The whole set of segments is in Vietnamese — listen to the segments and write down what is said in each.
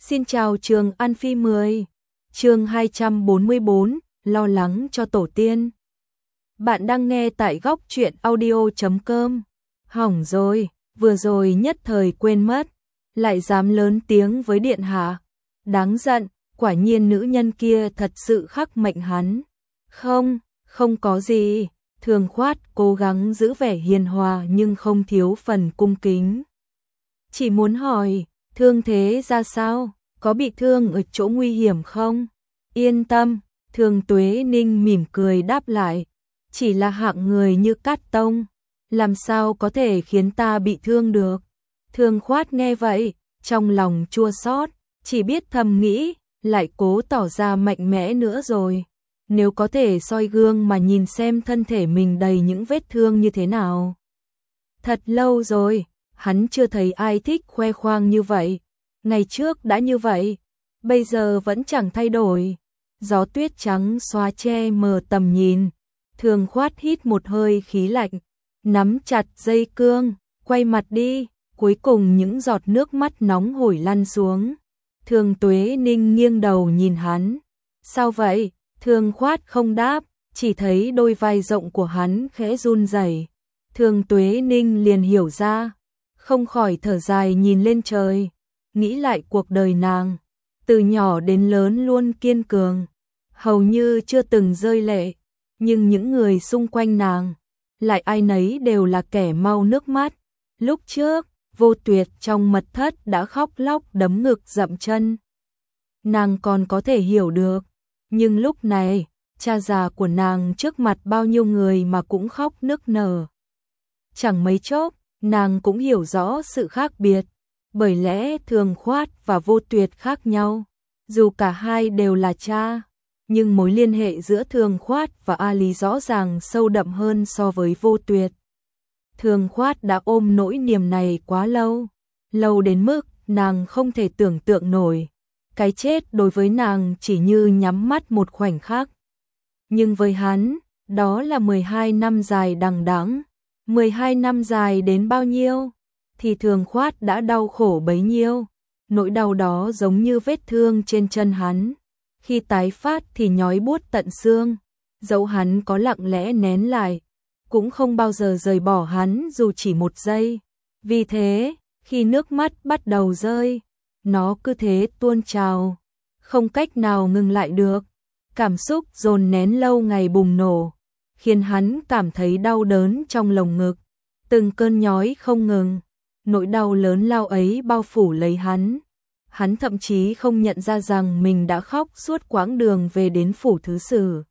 Xin chào Trường An Phi 10. Chương 244, lo lắng cho tổ tiên. Bạn đang nghe tại góc truyện audio.com. Hỏng rồi, vừa rồi nhất thời quên mất, lại dám lớn tiếng với điện hạ. Đáng giận, quả nhiên nữ nhân kia thật sự khắc mệnh hắn. Không có gì. Thường Khoát cố gắng giữ vẻ hiền hòa nhưng không thiếu phần cung kính. Chỉ muốn hỏi, thương thế ra sao? Có bị thương ở chỗ nguy hiểm không? Yên tâm, Thường Tuế Ninh mỉm cười đáp lại. Chỉ là hạng người như Cát Tông, làm sao có thể khiến ta bị thương được? Thường Khoát nghe vậy, trong lòng chua xót, chỉ biết thầm nghĩ, lại cố tỏ ra mạnh mẽ nữa rồi. Nếu có thể soi gương mà nhìn xem thân thể mình đầy những vết thương như thế nào. Thật lâu rồi, hắn chưa thấy ai thích khoe khoang như vậy. Ngày trước đã như vậy, bây giờ vẫn chẳng thay đổi. Gió tuyết trắng xóa che mờ tầm nhìn. Thường Khoát hít một hơi khí lạnh, nắm chặt dây cương, quay mặt đi. Cuối cùng những giọt nước mắt nóng hổi lăn xuống. Thường Tuế Ninh nghiêng đầu nhìn hắn. Sao vậy? Thường Khoát không đáp, chỉ thấy đôi vai rộng của hắn khẽ run rẩy. Thường Tuế Ninh liền hiểu ra, không khỏi thở dài nhìn lên trời, nghĩ lại cuộc đời nàng, từ nhỏ đến lớn luôn kiên cường, hầu như chưa từng rơi lệ, nhưng những người xung quanh nàng, lại ai nấy đều là kẻ mau nước mắt. Lúc trước, Vô Tuyệt trong mật thất đã khóc lóc đấm ngực dậm chân. Nàng còn có thể hiểu được. Nhưng lúc này, cha già của nàng trước mặt bao nhiêu người mà cũng khóc nức nở. Chẳng mấy chốc, nàng cũng hiểu rõ sự khác biệt, bởi lẽ Thường Khoát và Vô Tuyệt khác nhau. Dù cả hai đều là cha, nhưng mối liên hệ giữa Thường Khoát và A Lý rõ ràng sâu đậm hơn so với Vô Tuyệt. Thường Khoát đã ôm nỗi niềm này quá lâu, lâu đến mức nàng không thể tưởng tượng nổi. Cái chết đối với nàng chỉ như nhắm mắt một khoảnh khắc. Nhưng với hắn, đó là 12 năm dài đằng đẵng. 12 năm dài đến bao nhiêu, thì Thường Khoát đã đau khổ bấy nhiêu. Nỗi đau đó giống như vết thương trên chân hắn. Khi tái phát thì nhói buốt tận xương. Dẫu hắn có lặng lẽ nén lại, cũng không bao giờ rời bỏ hắn dù chỉ một giây. Vì thế, khi nước mắt bắt đầu rơi, nó cứ thế tuôn trào, không cách nào ngừng lại được. Cảm xúc dồn nén lâu ngày bùng nổ, khiến hắn cảm thấy đau đớn trong lồng ngực, từng cơn nhói không ngừng. Nỗi đau lớn lao ấy bao phủ lấy hắn. Hắn thậm chí không nhận ra rằng mình đã khóc suốt quãng đường về đến phủ thứ sử.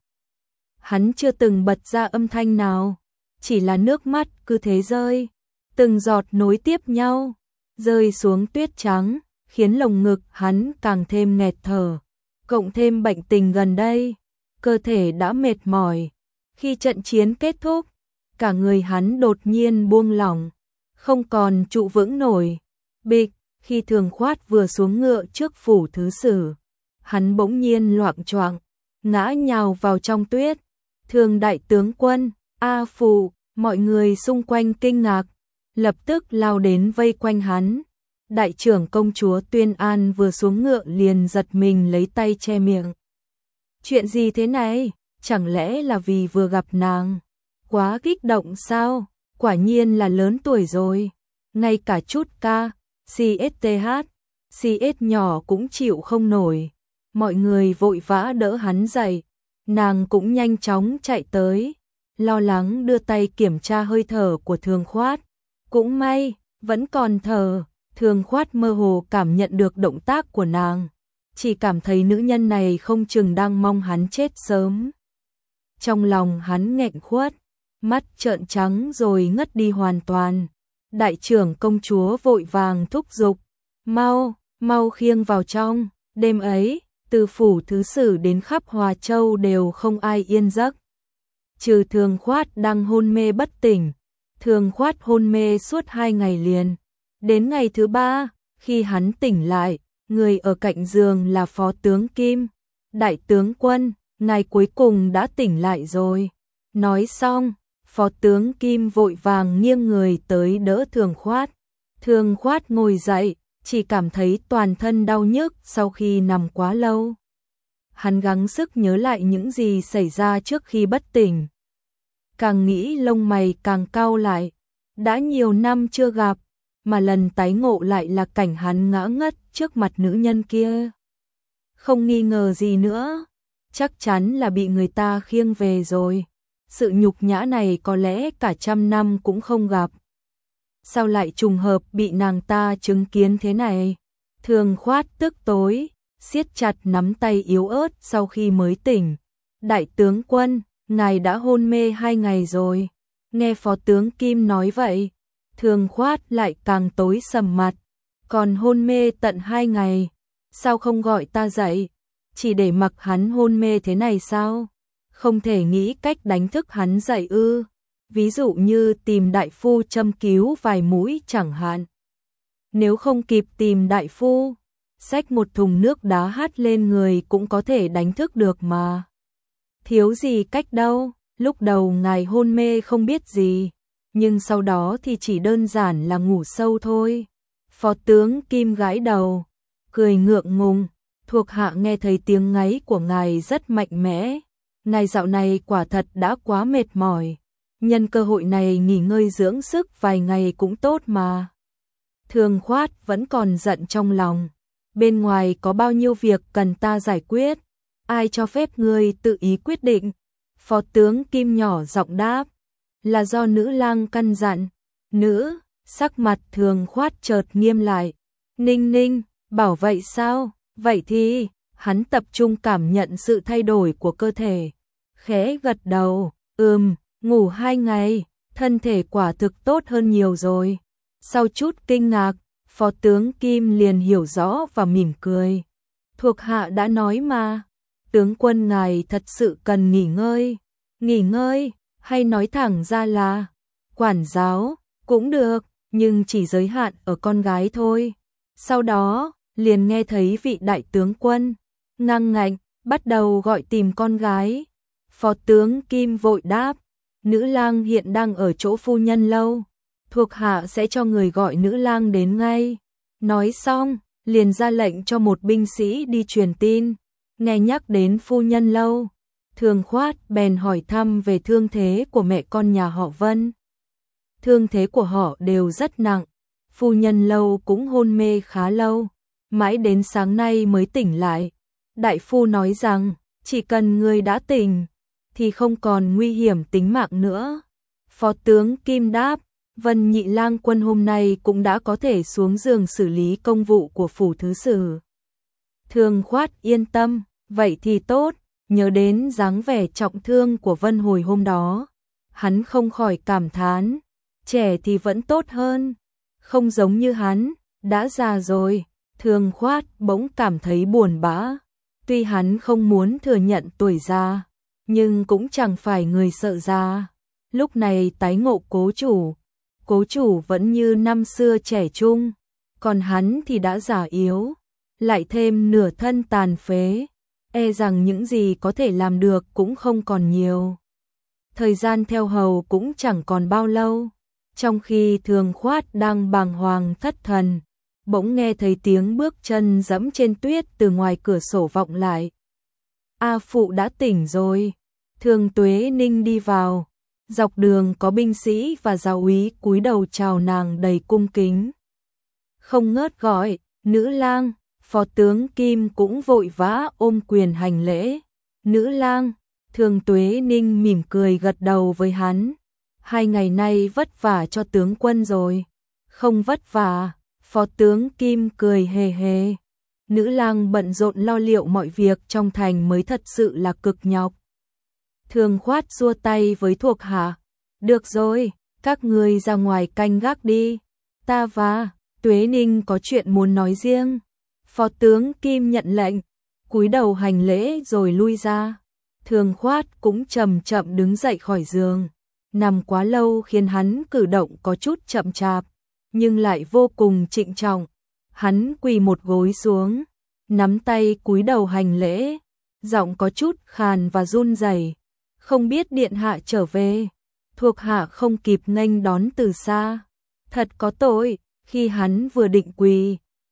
Hắn chưa từng bật ra âm thanh nào, chỉ là nước mắt cứ thế rơi, từng giọt nối tiếp nhau, rơi xuống tuyết trắng, khiến lồng ngực hắn càng thêm nghẹt thở, cộng thêm bệnh tình gần đây, cơ thể đã mệt mỏi. Khi trận chiến kết thúc, cả người hắn đột nhiên buông lỏng, không còn trụ vững nổi. Bịch, khi Thường Khoát vừa xuống ngựa trước phủ thứ sử, hắn bỗng nhiên loạng choạng, ngã nhào vào trong tuyết. Thường đại tướng quân, A Phụ, mọi người xung quanh kinh ngạc, lập tức lao đến vây quanh hắn. Đại trưởng công chúa Tuyên An vừa xuống ngựa liền giật mình lấy tay che miệng. Chuyện gì thế này? Chẳng lẽ là vì vừa gặp nàng? Quá kích động sao? Quả nhiên là lớn tuổi rồi. Ngay cả chút ca, CSTH, CS nhỏ cũng chịu không nổi. Mọi người vội vã đỡ hắn dậy. Nàng cũng nhanh chóng chạy tới, lo lắng đưa tay kiểm tra hơi thở của Thường Khoát. Cũng may, vẫn còn thở. Thường Khoát mơ hồ cảm nhận được động tác của nàng, chỉ cảm thấy nữ nhân này không chừng đang mong hắn chết sớm. Trong lòng hắn nghẹn khuất, mắt trợn trắng rồi ngất đi hoàn toàn. Đại trưởng công chúa vội vàng thúc giục, mau khiêng vào trong. Đêm ấy, từ phủ thứ sử đến khắp Hòa Châu đều không ai yên giấc. Trừ Thường Khoát đang hôn mê bất tỉnh. Thường Khoát hôn mê suốt 2 ngày liền. Đến ngày thứ 3, khi hắn tỉnh lại, người ở cạnh giường là Phó tướng Kim. Đại tướng quân, ngài cuối cùng đã tỉnh lại rồi. Nói xong, Phó tướng Kim vội vàng nghiêng người tới đỡ Thường Khoát. Thường Khoát ngồi dậy, chỉ cảm thấy toàn thân đau nhức sau khi nằm quá lâu. Hắn gắng sức nhớ lại những gì xảy ra trước khi bất tỉnh. Càng nghĩ lông mày càng cau lại, đã nhiều năm chưa gặp, mà lần tái ngộ lại là cảnh hắn ngã ngất trước mặt nữ nhân kia. Không nghi ngờ gì nữa, chắc chắn là bị người ta khiêng về rồi. Sự nhục nhã này có lẽ cả 100 năm cũng không gặp. Sao lại trùng hợp bị nàng ta chứng kiến thế này? Thường Khoát tức tối, siết chặt nắm tay yếu ớt sau khi mới tỉnh. Đại tướng quân, ngài đã hôn mê 2 ngày rồi. Nghe phó tướng Kim nói vậy, Thường Khoát lại càng tối sầm mặt. Còn hôn mê tận 2 ngày, sao không gọi ta dậy? Chỉ để mặc hắn hôn mê thế này sao? Không thể nghĩ cách đánh thức hắn dậy ư? Ví dụ như tìm đại phu châm cứu vài mũi chẳng hạn. Nếu không kịp tìm đại phu, xách một thùng nước đá hắt lên người cũng có thể đánh thức được mà. Thiếu gì cách đâu, lúc đầu ngài hôn mê không biết gì, nhưng sau đó thì chỉ đơn giản là ngủ sâu thôi. Phó tướng Kim gãi đầu, cười ngượng ngùng, thuộc hạ nghe thấy tiếng ngáy của ngài rất mạnh mẽ. Ngài dạo này quả thật đã quá mệt mỏi, nhân cơ hội này nghỉ ngơi dưỡng sức vài ngày cũng tốt mà. Thường Khoát vẫn còn giận trong lòng, bên ngoài có bao nhiêu việc cần ta giải quyết, ai cho phép ngươi tự ý quyết định? Phó tướng Kim nhỏ giọng đáp, là do nữ lang căn dặn. Nữ, sắc mặt Thường Khoát chợt nghiêm lại. Ninh Ninh, bảo vậy sao? Vậy thì, hắn tập trung cảm nhận sự thay đổi của cơ thể. Khẽ gật đầu, ngủ 2 ngày, thân thể quả thực tốt hơn nhiều rồi. Sau chút kinh ngạc, phó tướng Kim liền hiểu rõ và mỉm cười. Thuộc hạ đã nói mà, tướng quân ngài thật sự cần nghỉ ngơi. Nghỉ ngơi, hay nói thẳng ra là quản giáo, cũng được, nhưng chỉ giới hạn ở con gái thôi. Sau đó, liền nghe thấy vị đại tướng quân ngang ngạnh bắt đầu gọi tìm con gái. Phó tướng Kim vội đáp, nữ lang hiện đang ở chỗ phu nhân lâu, thuộc hạ sẽ cho người gọi nữ lang đến ngay. Nói xong, liền ra lệnh cho một binh sĩ đi truyền tin. Nghe nhắc đến phu nhân lâu, Thường Khoát bèn hỏi thăm về thương thế của mẹ con nhà họ Vân. Thương thế của họ đều rất nặng, phu nhân lâu cũng hôn mê khá lâu, mãi đến sáng nay mới tỉnh lại. Đại phu nói rằng, chỉ cần người đã tỉnh, thì không còn nguy hiểm tính mạng nữa. Phó tướng Kim đáp, Vân nhị lang quân hôm nay cũng đã có thể xuống giường xử lý công vụ của phủ thứ sử. Thường Khoát yên tâm, vậy thì tốt. Nhớ đến dáng vẻ trọng thương của Vân hồi hôm đó, hắn không khỏi cảm thán, trẻ thì vẫn tốt hơn, không giống như hắn, đã già rồi. Thường Khoát bỗng cảm thấy buồn bã, tuy hắn không muốn thừa nhận tuổi già, nhưng cũng chẳng phải người sợ già. Lúc này tái ngộ cố chủ vẫn như năm xưa trẻ trung, còn hắn thì đã già yếu, lại thêm nửa thân tàn phế. E rằng những gì có thể làm được cũng không còn nhiều. Thời gian theo hầu cũng chẳng còn bao lâu. Trong khi Thường Khoát đang bàng hoàng thất thần, bỗng nghe thấy tiếng bước chân dẫm trên tuyết từ ngoài cửa sổ vọng lại. A phụ đã tỉnh rồi. Thường Tuế Ninh đi vào. Dọc đường có binh sĩ và giáo úy cúi đầu chào nàng đầy cung kính. Không ngớt gọi, nữ lang. Phó tướng Kim cũng vội vã ôm quyền hành lễ. Nữ lang, Thường Tuế Ninh mỉm cười gật đầu với hắn. 2 ngày nay vất vả cho tướng quân rồi. Không vất vả, phó tướng Kim cười hề hề. Nữ lang bận rộn lo liệu mọi việc trong thành mới thật sự là cực nhọc. Thường Khoát xua tay với thuộc hạ. Được rồi, các ngươi ra ngoài canh gác đi. Ta và Tuế Ninh có chuyện muốn nói riêng. Phó tướng Kim nhận lệnh, cúi đầu hành lễ rồi lui ra. Thường Khoát cũng chậm chậm đứng dậy khỏi giường. Nằm quá lâu khiến hắn cử động có chút chậm chạp, nhưng lại vô cùng trịnh trọng. Hắn quỳ một gối xuống, nắm tay cúi đầu hành lễ, giọng có chút khàn và run rẩy. Không biết điện hạ trở về, thuộc hạ không kịp nghênh đón từ xa. Thật có tội, khi hắn vừa định quỳ,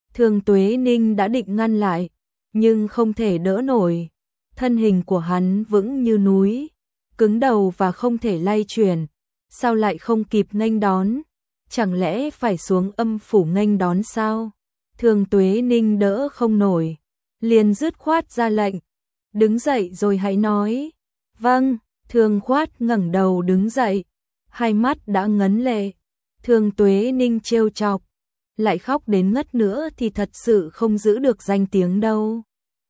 Thường Tuế Ninh đã định ngăn lại, nhưng không thể đỡ nổi. Thân hình của hắn vững như núi, cứng đầu và không thể lay chuyển. Sao lại không kịp nghênh đón? Chẳng lẽ phải xuống âm phủ nghênh đón sao? Thường Tuế Ninh đỡ không nổi, liền dứt khoát ra lệnh. Đứng dậy rồi hãy nói. Vâng, Thường Khoát ngẩng đầu đứng dậy, hai mắt đã ngấn lệ. Thường Tuế Ninh trêu chọc, lại khóc đến ngất nữa thì thật sự không giữ được danh tiếng đâu.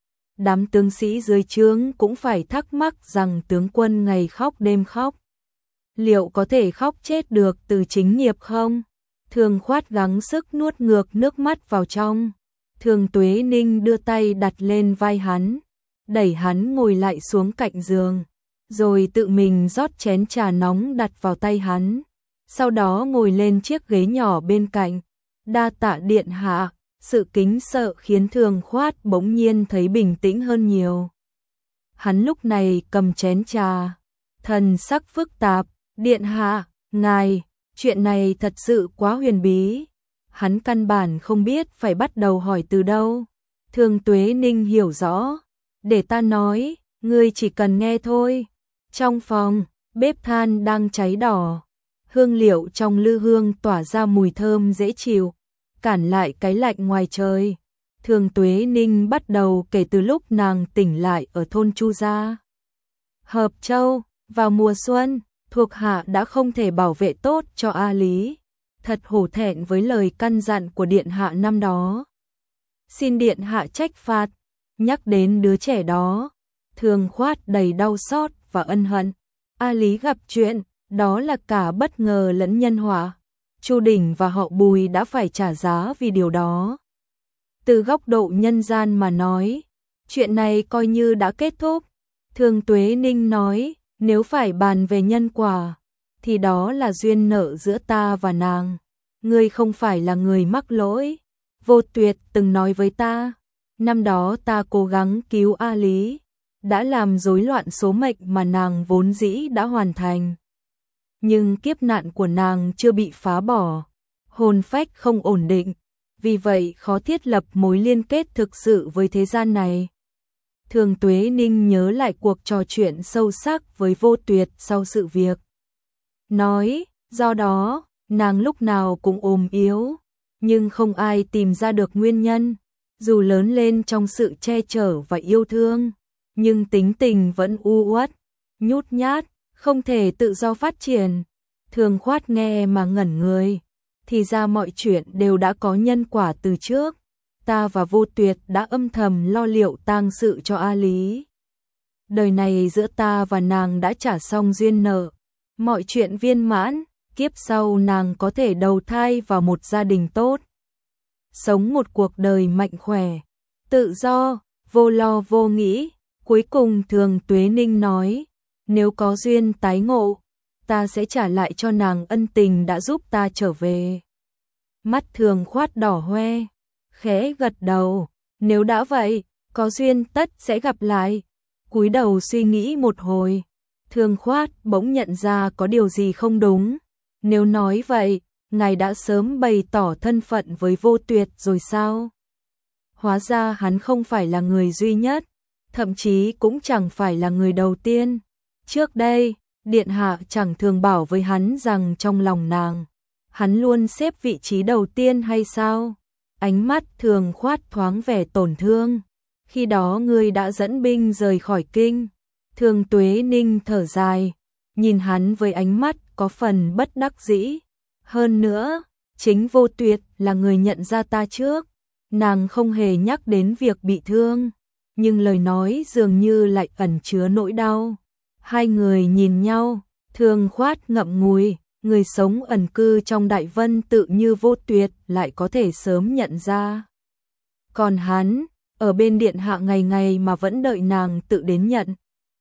Đám tướng sĩ dưới trướng cũng phải thắc mắc rằng tướng quân ngày khóc đêm khóc. Liệu có thể khóc chết được từ chính nghiệp không? Thường Khoát gắng sức nuốt ngược nước mắt vào trong. Thường Tuế Ninh đưa tay đặt lên vai hắn, đẩy hắn ngồi lại xuống cạnh giường, rồi tự mình rót chén trà nóng đặt vào tay hắn. Sau đó ngồi lên chiếc ghế nhỏ bên cạnh. Đa tạ điện hạ. Sự kính sợ khiến Thường Khoát bỗng nhiên thấy bình tĩnh hơn nhiều. Hắn lúc này cầm chén trà, thần sắc phức tạp. Điện hạ, ngài, chuyện này thật sự quá huyền bí. Hắn căn bản không biết phải bắt đầu hỏi từ đâu. Thường Tuế Ninh hiểu rõ. Để ta nói, ngươi chỉ cần nghe thôi. Trong phòng, bếp than đang cháy đỏ. Hương liệu trong lư hương tỏa ra mùi thơm dễ chịu, cản lại cái lạnh ngoài trời. Thường Tuế Ninh bắt đầu kể từ lúc nàng tỉnh lại ở thôn Chu Gia, Hợp Châu. Vào mùa xuân, thuộc hạ đã không thể bảo vệ tốt cho A Lý. Thật hổ thẹn với lời căn dặn của điện hạ năm đó. Xin điện hạ trách phạt. Nhắc đến đứa trẻ đó, Thường Khoát đầy đau xót và ân hận. A Lý gặp chuyện, đó là cả bất ngờ lẫn nhân họa. Chu Đình và họ Bùi đã phải trả giá vì điều đó. Từ góc độ nhân gian mà nói, chuyện này coi như đã kết thúc. Thường Tuế Ninh nói, nếu phải bàn về nhân quả, thì đó là duyên nợ giữa ta và nàng. Ngươi không phải là người mắc lỗi. Vô Tuyệt từng nói với ta, năm đó ta cố gắng cứu A Lý, đã làm rối loạn số mệnh mà nàng vốn dĩ đã hoàn thành. Nhưng kiếp nạn của nàng chưa bị phá bỏ, hồn phách không ổn định, vì vậy khó thiết lập mối liên kết thực sự với thế gian này. Thường Tuế Ninh nhớ lại cuộc trò chuyện sâu sắc với Vô Tuyệt sau sự việc. Nói, do đó, nàng lúc nào cũng ốm yếu, nhưng không ai tìm ra được nguyên nhân. Dù lớn lên trong sự che chở và yêu thương, nhưng tính tình vẫn u uất, nhút nhát, không thể tự do phát triển. Thường Khoát nghe mà ngẩn người. Thì ra mọi chuyện đều đã có nhân quả từ trước. Ta và Vô Tuyệt đã âm thầm lo liệu tang sự cho A Lý. Đời này giữa ta và nàng đã trả xong duyên nợ. Mọi chuyện viên mãn, kiếp sau nàng có thể đầu thai vào một gia đình tốt. Sống một cuộc đời mạnh khỏe, tự do, vô lo vô nghĩ. Cuối cùng Thường Tuế Ninh nói, nếu có duyên tái ngộ, ta sẽ trả lại cho nàng ân tình đã giúp ta trở về. Mắt Thường Khoát đỏ hoe, khẽ gật đầu, nếu đã vậy, có duyên tất sẽ gặp lại. Cúi đầu suy nghĩ một hồi, Thường Khoát bỗng nhận ra có điều gì không đúng. Nếu nói vậy, ngài đã sớm bày tỏ thân phận với Vô Tuyệt rồi sao? Hóa ra hắn không phải là người duy nhất, thậm chí cũng chẳng phải là người đầu tiên. Trước đây, điện hạ chẳng thường bảo với hắn rằng trong lòng nàng, hắn luôn xếp vị trí đầu tiên hay sao? Ánh mắt Thường Khoát thoáng vẻ tổn thương. Khi đó ngươi đã dẫn binh rời khỏi kinh. Thường Tuế Ninh thở dài, nhìn hắn với ánh mắt có phần bất đắc dĩ. Hơn nữa, chính Vô Tuyệt là người nhận ra ta trước. Nàng không hề nhắc đến việc bị thương, nhưng lời nói dường như lại ẩn chứa nỗi đau. Hai người nhìn nhau, Thường Khoát ngậm ngùi, người sống ẩn cư trong Đại Vân tự như Vô Tuyệt lại có thể sớm nhận ra. Còn hắn, ở bên điện hạ ngày ngày mà vẫn đợi nàng tự đến nhận.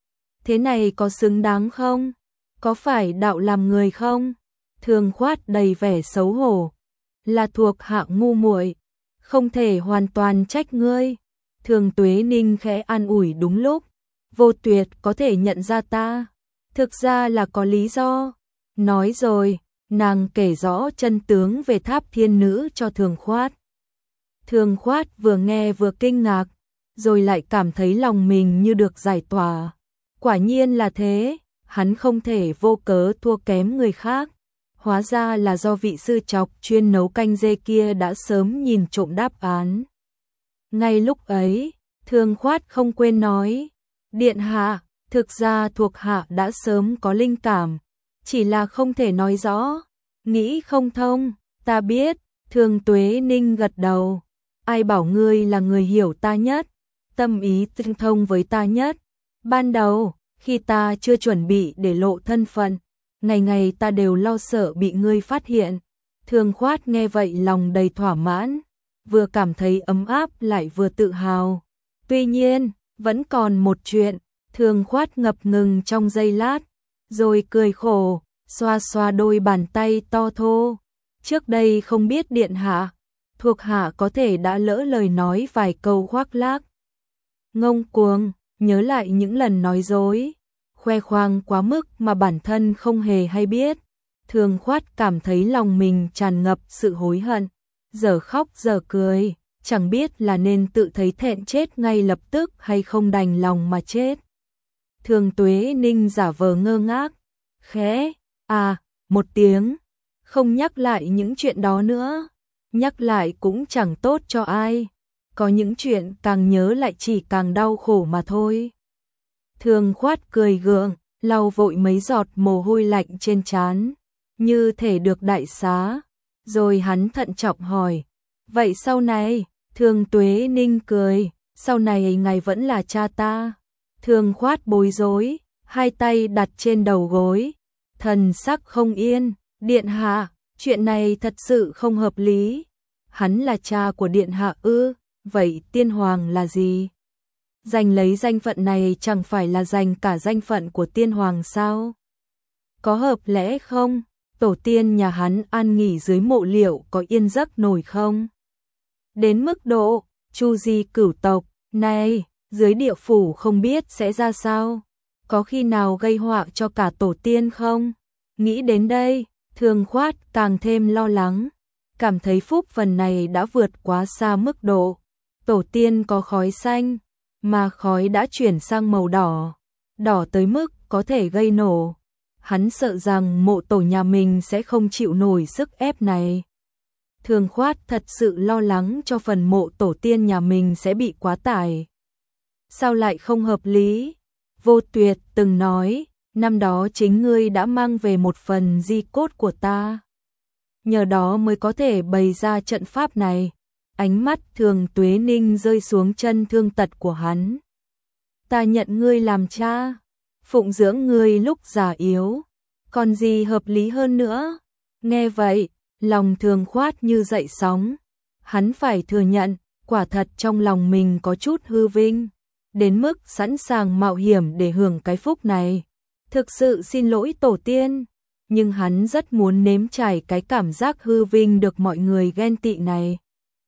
Thế này có xứng đáng không? Có phải đạo làm người không? Thường Khoát đầy vẻ xấu hổ, là thuộc hạ ngu muội, không thể hoàn toàn trách ngươi. Thường Tuế Ninh khẽ an ủi đúng lúc, Vô Tuyệt có thể nhận ra ta, thực ra là có lý do. Nói rồi, nàng kể rõ chân tướng về Tháp Thiên Nữ cho Thường Khoát. Thường Khoát vừa nghe vừa kinh ngạc, rồi lại cảm thấy lòng mình như được giải tỏa. Quả nhiên là thế, hắn không thể vô cớ thua kém người khác. Hóa ra là do vị sư chọc chuyên nấu canh dê kia đã sớm nhìn trộm đáp án. Ngay lúc ấy, Thường Khoát không quên nói, điện hạ, thực ra thuộc hạ đã sớm có linh cảm, chỉ là không thể nói rõ, nghĩ không thông, ta biết. Thường Tuế Ninh gật đầu, ai bảo ngươi là người hiểu ta nhất, tâm ý tương thông với ta nhất. Ban đầu, khi ta chưa chuẩn bị để lộ thân phận, ngày ngày ta đều lo sợ bị ngươi phát hiện. Thường Khoát nghe vậy lòng đầy thỏa mãn, vừa cảm thấy ấm áp lại vừa tự hào. Tuy nhiên, vẫn còn một chuyện. Thường Khoát ngập ngừng trong giây lát, rồi cười khổ, xoa xoa đôi bàn tay to thô. Trước đây không biết điện hạ, thuộc hạ có thể đã lỡ lời nói vài câu khoác lác, ngông cuồng, nhớ lại những lần nói dối, khoe khoang quá mức mà bản thân không hề hay biết. Thường Khoát cảm thấy lòng mình tràn ngập sự hối hận, giờ khóc giờ cười, chẳng biết là nên tự thấy thẹn chết ngay lập tức hay không đành lòng mà chết. Thường Tuế Ninh giả vờ ngơ ngác, khẽ một tiếng, không nhắc lại những chuyện đó nữa, nhắc lại cũng chẳng tốt cho ai, có những chuyện càng nhớ lại chỉ càng đau khổ mà thôi. Thường Khoát cười gượng, lau vội mấy giọt mồ hôi lạnh trên trán, như thể được đại xá, rồi hắn thận trọng hỏi, vậy sau này? Thường Tuế Ninh cười, sau này ngài vẫn là cha ta. Thường Khoát bối rối, hai tay đặt trên đầu gối, thần sắc không yên, điện hạ, chuyện này thật sự không hợp lý. Hắn là cha của điện hạ ư? Vậy tiên hoàng là gì? Giành lấy danh phận này chẳng phải là giành cả danh phận của tiên hoàng sao? Có hợp lẽ không? Tổ tiên nhà hắn an nghỉ dưới mộ liệu có yên giấc nổi không? Đến mức độ chu di cửu tộc này, dưới địa phủ không biết sẽ ra sao? Có khi nào gây họa cho cả tổ tiên không? Nghĩ đến đây, Thường Khoát càng thêm lo lắng, cảm thấy phúc phần này đã vượt quá xa mức độ. Tổ tiên có khói xanh, mà khói đã chuyển sang màu đỏ, đỏ tới mức có thể gây nổ. Hắn sợ rằng mộ tổ nhà mình sẽ không chịu nổi sức ép này. Thường Khoát thật sự lo lắng cho phần mộ tổ tiên nhà mình sẽ bị quá tải. Sao lại không hợp lý? Vô Tuyệt từng nói, năm đó chính ngươi đã mang về một phần di cốt của ta. Nhờ đó mới có thể bày ra trận pháp này. Ánh mắt Thường Tuế Ninh rơi xuống chân thương tật của hắn. Ta nhận ngươi làm cha, phụng dưỡng ngươi lúc già yếu, còn gì hợp lý hơn nữa? Nghe vậy, lòng Thường Khoát như dậy sóng. Hắn phải thừa nhận, quả thật trong lòng mình có chút hư vinh, đến mức sẵn sàng mạo hiểm để hưởng cái phúc này. Thực sự xin lỗi tổ tiên, nhưng hắn rất muốn nếm trải cái cảm giác hư vinh được mọi người ghen tị này.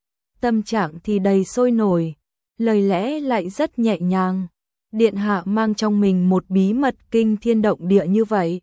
Tâm trạng thì đầy sôi nổi, lời lẽ lại rất nhẹ nhàng. Điện hạ mang trong mình một bí mật kinh thiên động địa như vậy,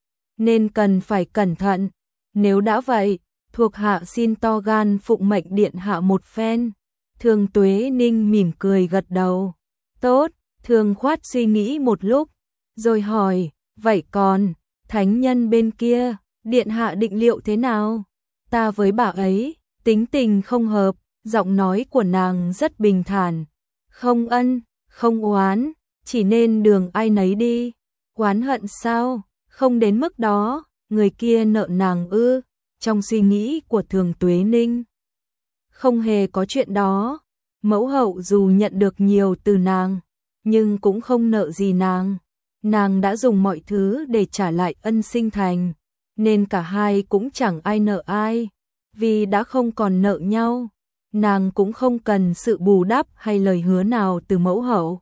nên cần phải cẩn thận. Nếu đã vậy, thuộc hạ xin to gan phụng mệnh điện hạ một phen. Thường Tuế Ninh mỉm cười gật đầu. Tốt. Thường Khoát suy nghĩ một lúc, rồi hỏi, vậy còn thánh nhân bên kia, điện hạ định liệu thế nào? Ta với bà ấy tính tình không hợp. Giọng nói của nàng rất bình thản, không ân, không oán, chỉ nên đường ai nấy đi. Oán hận sao? Không đến mức đó. Người kia nợ nàng ư? Trong suy nghĩ của Thường Tuế Ninh, không hề có chuyện đó. Mẫu hậu dù nhận được nhiều từ nàng, nhưng cũng không nợ gì nàng. Nàng đã dùng mọi thứ để trả lại ân sinh thành, nên cả hai cũng chẳng ai nợ ai. Vì đã không còn nợ nhau, nàng cũng không cần sự bù đắp hay lời hứa nào từ mẫu hậu.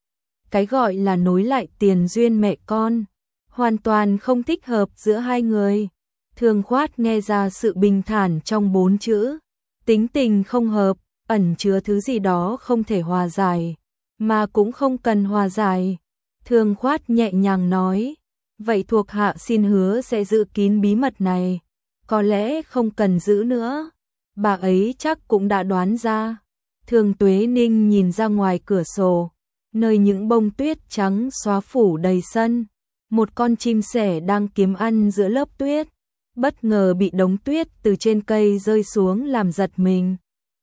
Cái gọi là nối lại tiền duyên mẹ con, hoàn toàn không thích hợp giữa hai người. Thường Khoát nghe ra sự bình thản trong 4 chữ. Tính tình không hợp, ẩn chứa thứ gì đó không thể hòa giải, mà cũng không cần hòa giải. Thường Khoát nhẹ nhàng nói, vậy thuộc hạ xin hứa sẽ giữ kín bí mật này, có lẽ không cần giữ nữa. bà ấy chắc cũng đã đoán ra. Thường Tuế Ninh nhìn ra ngoài cửa sổ, nơi những bông tuyết trắng xóa phủ đầy sân. Một con chim sẻ đang kiếm ăn giữa lớp tuyết, bất ngờ bị đống tuyết từ trên cây rơi xuống làm giật mình.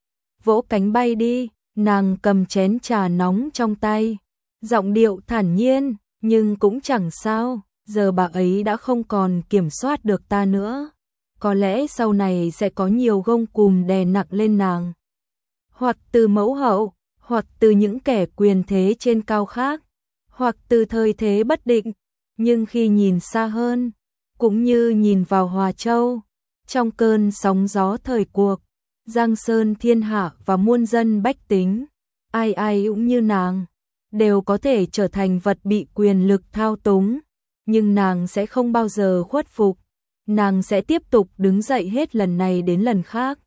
Vỗ cánh bay đi, nàng cầm chén trà nóng trong tay, giọng điệu thản nhiên, nhưng cũng chẳng sao, giờ bà ấy đã không còn kiểm soát được ta nữa. Có lẽ sau này sẽ có nhiều gông cùm đè nặng lên nàng. Hoặc từ mẫu hậu, hoặc từ những kẻ quyền thế trên cao khác, hoặc từ thời thế bất định. Nhưng khi nhìn xa hơn, cũng như nhìn vào Hòa Châu, trong cơn sóng gió thời cuộc, Giang Sơn thiên hạ và muôn dân bách tính, ai ai cũng như nàng, đều có thể trở thành vật bị quyền lực thao túng, nhưng nàng sẽ không bao giờ khuất phục, nàng sẽ tiếp tục đứng dậy hết lần này đến lần khác,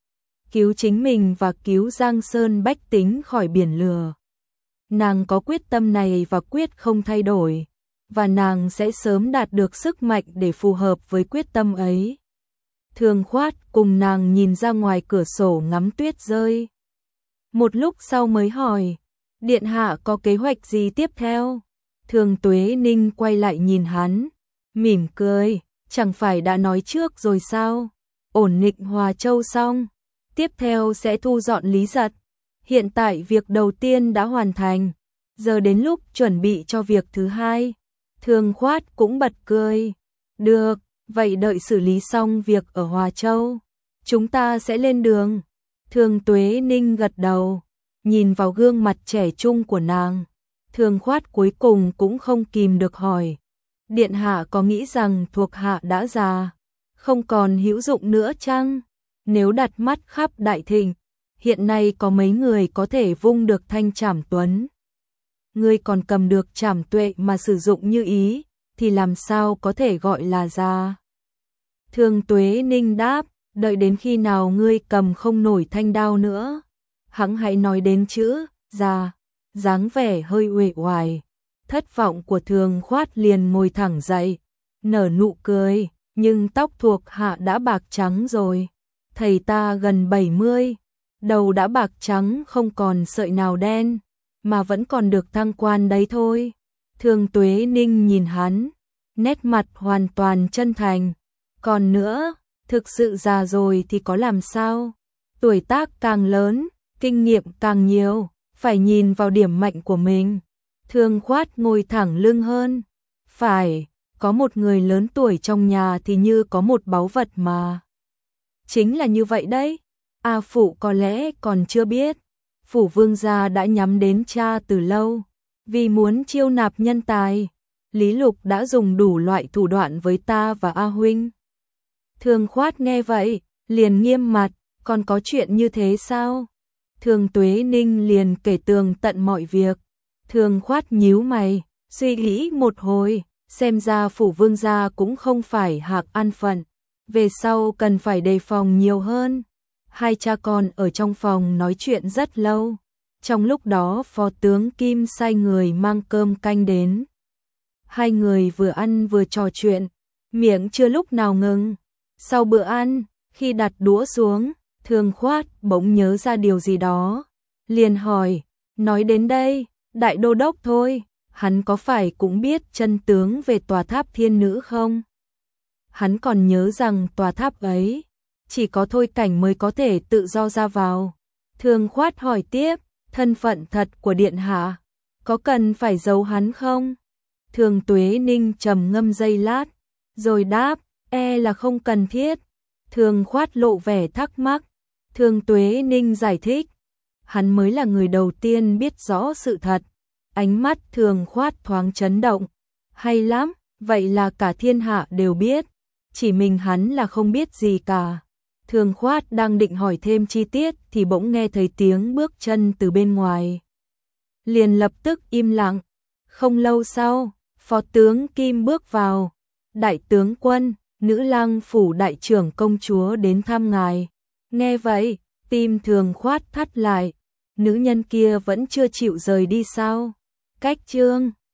cứu chính mình và cứu Giang Sơn bách tính khỏi biển lửa. Nàng có quyết tâm này và quyết không thay đổi, và nàng sẽ sớm đạt được sức mạnh để phù hợp với quyết tâm ấy. Thường Khoát cùng nàng nhìn ra ngoài cửa sổ ngắm tuyết rơi. Một lúc sau mới hỏi, điện hạ có kế hoạch gì tiếp theo? Thường Tuế Ninh quay lại nhìn hắn, mỉm cười, chẳng phải đã nói trước rồi sao? Ổn định Hòa Châu xong, tiếp theo sẽ thu dọn Lý Giật. Hiện tại việc đầu tiên đã hoàn thành, giờ đến lúc chuẩn bị cho việc thứ hai. Thường Khoát cũng bật cười, được, vậy đợi xử lý xong việc ở Hòa Châu, chúng ta sẽ lên đường. Thường Tuế Ninh gật đầu, nhìn vào gương mặt trẻ trung của nàng. Thường Khoát cuối cùng cũng không kìm được hỏi, điện hạ có nghĩ rằng thuộc hạ đã già, không còn hữu dụng nữa chăng? Nếu đặt mắt khắp Đại Thịnh, hiện nay có mấy người có thể vung được thanh trảm tuấn? Ngươi còn cầm được trảm tuệ mà sử dụng như ý, thì làm sao có thể gọi là già? Thường Tuế Ninh đáp, đợi đến khi nào ngươi cầm không nổi thanh đao nữa, hẵng hãy nói đến chữ già. Dáng vẻ hơi uể oải, thất vọng của Thường Khoát liền ngồi thẳng dậy, nở nụ cười, nhưng tóc thuộc hạ đã bạc trắng rồi. Thầy ta gần 70, đầu đã bạc trắng không còn sợi nào đen, mà vẫn còn được thăng quan đấy thôi. Thường Tuế Ninh nhìn hắn, nét mặt hoàn toàn chân thành. Còn nữa, thực sự già rồi thì có làm sao? Tuổi tác càng lớn, kinh nghiệm càng nhiều, phải nhìn vào điểm mạnh của mình. Thường Khoát ngồi thẳng lưng hơn. Phải, có một người lớn tuổi trong nhà thì như có một báu vật mà. Chính là như vậy đấy. A Phụ có lẽ còn chưa biết, Phủ Vương gia đã nhắm đến cha từ lâu, vì muốn chiêu nạp nhân tài. Lý Lục đã dùng đủ loại thủ đoạn với ta và A Huynh. Thường Khoát nghe vậy, liền nghiêm mặt, còn có chuyện như thế sao? Thường Tuế Ninh liền kể tường tận mọi việc. Thường Khoát nhíu mày, suy nghĩ một hồi, xem ra Phủ Vương gia cũng không phải hạc an phận, về sau cần phải đề phòng nhiều hơn. Hai cha con ở trong phòng nói chuyện rất lâu. Trong lúc đó phó tướng Kim sai người mang cơm canh đến. Hai người vừa ăn vừa trò chuyện, miệng chưa lúc nào ngừng. Sau bữa ăn, khi đặt đũa xuống, Thường Khoát bỗng nhớ ra điều gì đó, liền hỏi, nói đến đây, đại đô đốc thôi, hắn có phải cũng biết chân tướng về tòa tháp thiên nữ không? Hắn còn nhớ rằng tòa tháp ấy, chỉ có Thôi Cảnh mới có thể tự do ra vào. Thường Khoát hỏi tiếp, thân phận thật của điện hạ, có cần phải giấu hắn không? Thường Tuế Ninh trầm ngâm giây lát, rồi đáp, là không cần thiết. Thường Khoát lộ vẻ thắc mắc. Thường Tuế Ninh giải thích, hắn mới là người đầu tiên biết rõ sự thật. Ánh mắt Thường Khoát thoáng chấn động. Hay lắm, vậy là cả thiên hạ đều biết, chỉ mình hắn là không biết gì cả. Thường Khoát đang định hỏi thêm chi tiết thì bỗng nghe thấy tiếng bước chân từ bên ngoài. Liền lập tức im lặng. Không lâu sau, phó tướng Kim bước vào. Đại tướng quân, nữ lang phủ đại trưởng công chúa đến thăm ngài. Nghe vậy, tim Thường Khoát thắt lại. Nữ nhân kia vẫn chưa chịu rời đi sao? Cách chương